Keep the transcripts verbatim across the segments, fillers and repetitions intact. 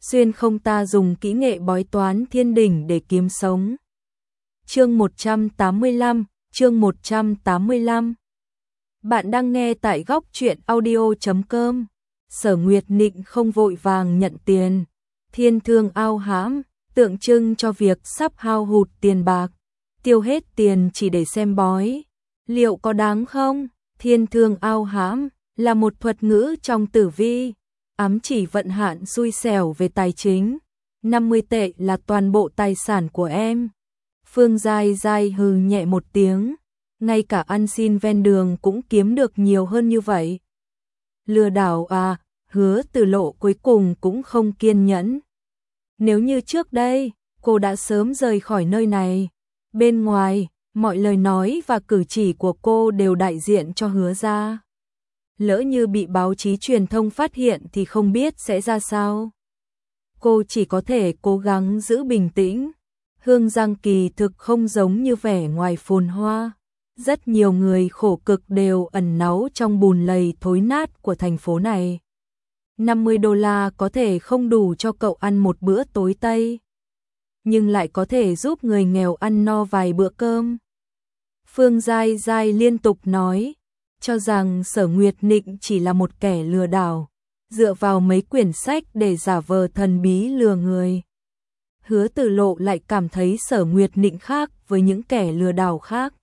xuyên không ta dùng kỹ nghệ bói toán thiên đỉnh để kiếm sống. Chương một trăm tám mươi lăm, chương một trăm tám mươi lăm. Bạn đang nghe tại góc truyện audio chấm com. Sở Nguyệt Nịnh không vội vàng nhận tiền, thiên thương ao hãm, tượng trưng cho việc sắp hao hụt tiền bạc, tiêu hết tiền chỉ để xem bói. Liệu có đáng không? Thiên thương ao hãm là một thuật ngữ trong tử vi, ám chỉ vận hạn xui xẻo về tài chính. năm mươi tệ là toàn bộ tài sản của em. Phương Giai Giai hừ nhẹ một tiếng, ngay cả ăn xin ven đường cũng kiếm được nhiều hơn như vậy. Lừa đảo à? Hứa Từ Lộ cuối cùng cũng không kiên nhẫn. Nếu như trước đây, cô đã sớm rời khỏi nơi này. Bên ngoài, mọi lời nói và cử chỉ của cô đều đại diện cho Hứa gia. Lỡ như bị báo chí truyền thông phát hiện thì không biết sẽ ra sao. Cô chỉ có thể cố gắng giữ bình tĩnh. Hương Giang kỳ thực không giống như vẻ ngoài phồn hoa. Rất nhiều người khổ cực đều ẩn náu trong bùn lầy thối nát của thành phố này. năm mươi đô la có thể không đủ cho cậu ăn một bữa tối Tây, nhưng lại có thể giúp người nghèo ăn no vài bữa cơm. Phương Giai Giai liên tục nói, cho rằng Sở Nguyệt Nịnh chỉ là một kẻ lừa đảo, dựa vào mấy quyển sách để giả vờ thần bí lừa người. Hứa Từ Lộ lại cảm thấy Sở Nguyệt Nịnh khác với những kẻ lừa đảo khác.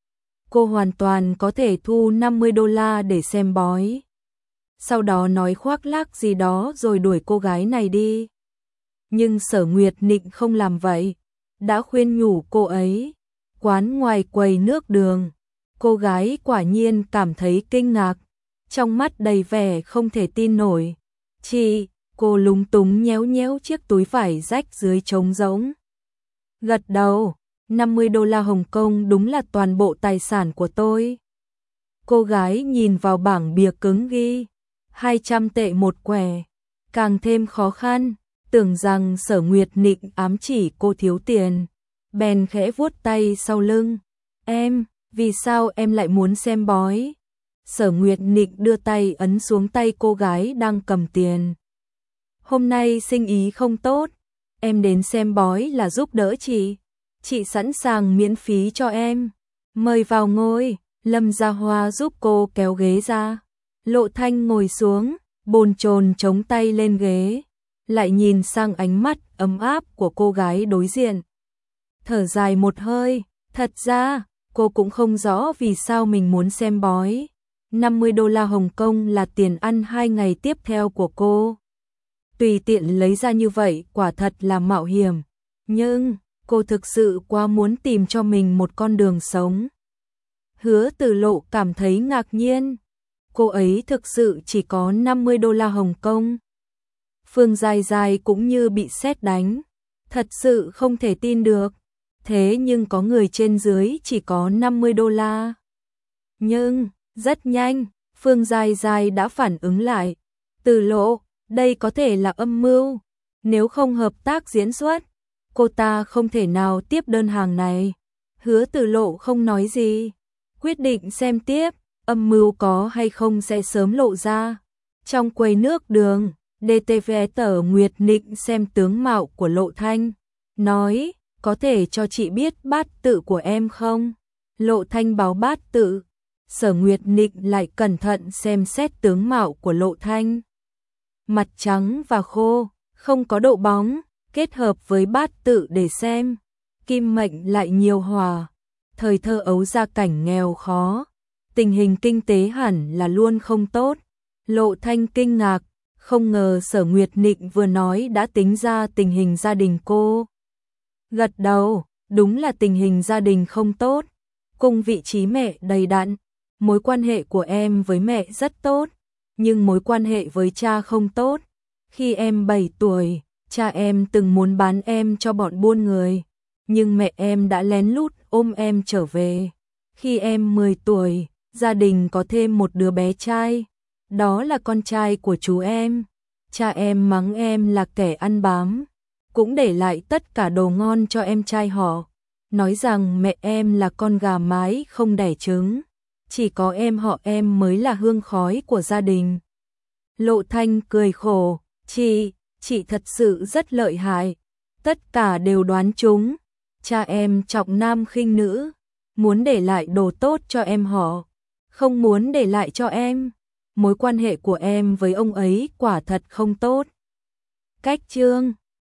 Cô hoàn toàn có thể thu năm mươi đô la để xem bói, sau đó nói khoác lác gì đó rồi đuổi cô gái này đi. Nhưng Sở Nguyệt Nịnh không làm vậy, đã khuyên nhủ cô ấy. Quán ngoài quầy nước đường, cô gái quả nhiên cảm thấy kinh ngạc, trong mắt đầy vẻ không thể tin nổi. Chị, cô lúng túng nhéo nhéo chiếc túi vải rách dưới trống rỗng. Gật đầu, năm mươi đô la Hồng Kông đúng là toàn bộ tài sản của tôi. Cô gái nhìn vào bảng bìa cứng ghi hai trăm tệ một quẻ, càng thêm khó khăn, tưởng rằng Sở Nguyệt Nịnh ám chỉ cô thiếu tiền, bèn khẽ vuốt tay sau lưng. Em, vì sao em lại muốn xem bói? Sở Nguyệt Nịnh đưa tay ấn xuống tay cô gái đang cầm tiền. Hôm nay sinh ý không tốt, em đến xem bói là giúp đỡ chị. Chị sẵn sàng miễn phí cho em. Mời vào ngồi. Lâm Gia Hoa giúp cô kéo ghế ra. Lộ Thanh ngồi xuống, bồn chồn chống tay lên ghế, lại nhìn sang ánh mắt ấm áp của cô gái đối diện. Thở dài một hơi, thật ra, cô cũng không rõ vì sao mình muốn xem bói. năm mươi đô la Hồng Kông là tiền ăn hai ngày tiếp theo của cô. Tùy tiện lấy ra như vậy quả thật là mạo hiểm, nhưng cô thực sự quá muốn tìm cho mình một con đường sống. Hứa Từ Lộ cảm thấy ngạc nhiên. Cô ấy thực sự chỉ có năm mươi đô la Hồng Kông. Phương Giai Giai cũng như bị sét đánh, thật sự không thể tin được. Thế nhưng có người trên dưới chỉ có năm mươi đô la. Nhưng, rất nhanh, Phương Giai Giai đã phản ứng lại. Từ Lộ, đây có thể là âm mưu. Nếu không hợp tác diễn xuất, cô ta không thể nào tiếp đơn hàng này. Hứa Từ Lộ không nói gì, quyết định xem tiếp. Âm mưu có hay không sẽ sớm lộ ra. Trong quầy nước đường, đê tê vê Sở Nguyệt Nịnh xem tướng mạo của Lộ Thanh, nói, có thể cho chị biết bát tự của em không? Lộ Thanh báo bát tự. Sở Nguyệt Nịnh lại cẩn thận xem xét tướng mạo của Lộ Thanh. Mặt trắng và khô, không có độ bóng, kết hợp với bát tự để xem. Kim mệnh lại nhiều hòa, thời thơ ấu gia cảnh nghèo khó. Tình hình kinh tế hẳn là luôn không tốt. Lộ Thanh kinh ngạc, không ngờ Sở Nguyệt Nịnh vừa nói đã tính ra tình hình gia đình cô. Gật đầu, đúng là tình hình gia đình không tốt. Cùng vị trí mẹ đầy đặn, mối quan hệ của em với mẹ rất tốt, nhưng mối quan hệ với cha không tốt. Khi em bảy tuổi, cha em từng muốn bán em cho bọn buôn người, nhưng mẹ em đã lén lút ôm em trở về. Khi em mười tuổi, gia đình có thêm một đứa bé trai, đó là con trai của chú em. Cha em mắng em là kẻ ăn bám, cũng để lại tất cả đồ ngon cho em trai họ, nói rằng mẹ em là con gà mái không đẻ trứng, chỉ có em họ em mới là hương khói của gia đình. Lộ Thanh cười khổ, chị, chị thật sự rất lợi hại, tất cả đều đoán trúng. Cha em trọng nam khinh nữ, muốn để lại đồ tốt cho em họ, không muốn để lại cho em. Mối quan hệ của em với ông ấy quả thật không tốt. Cách Trương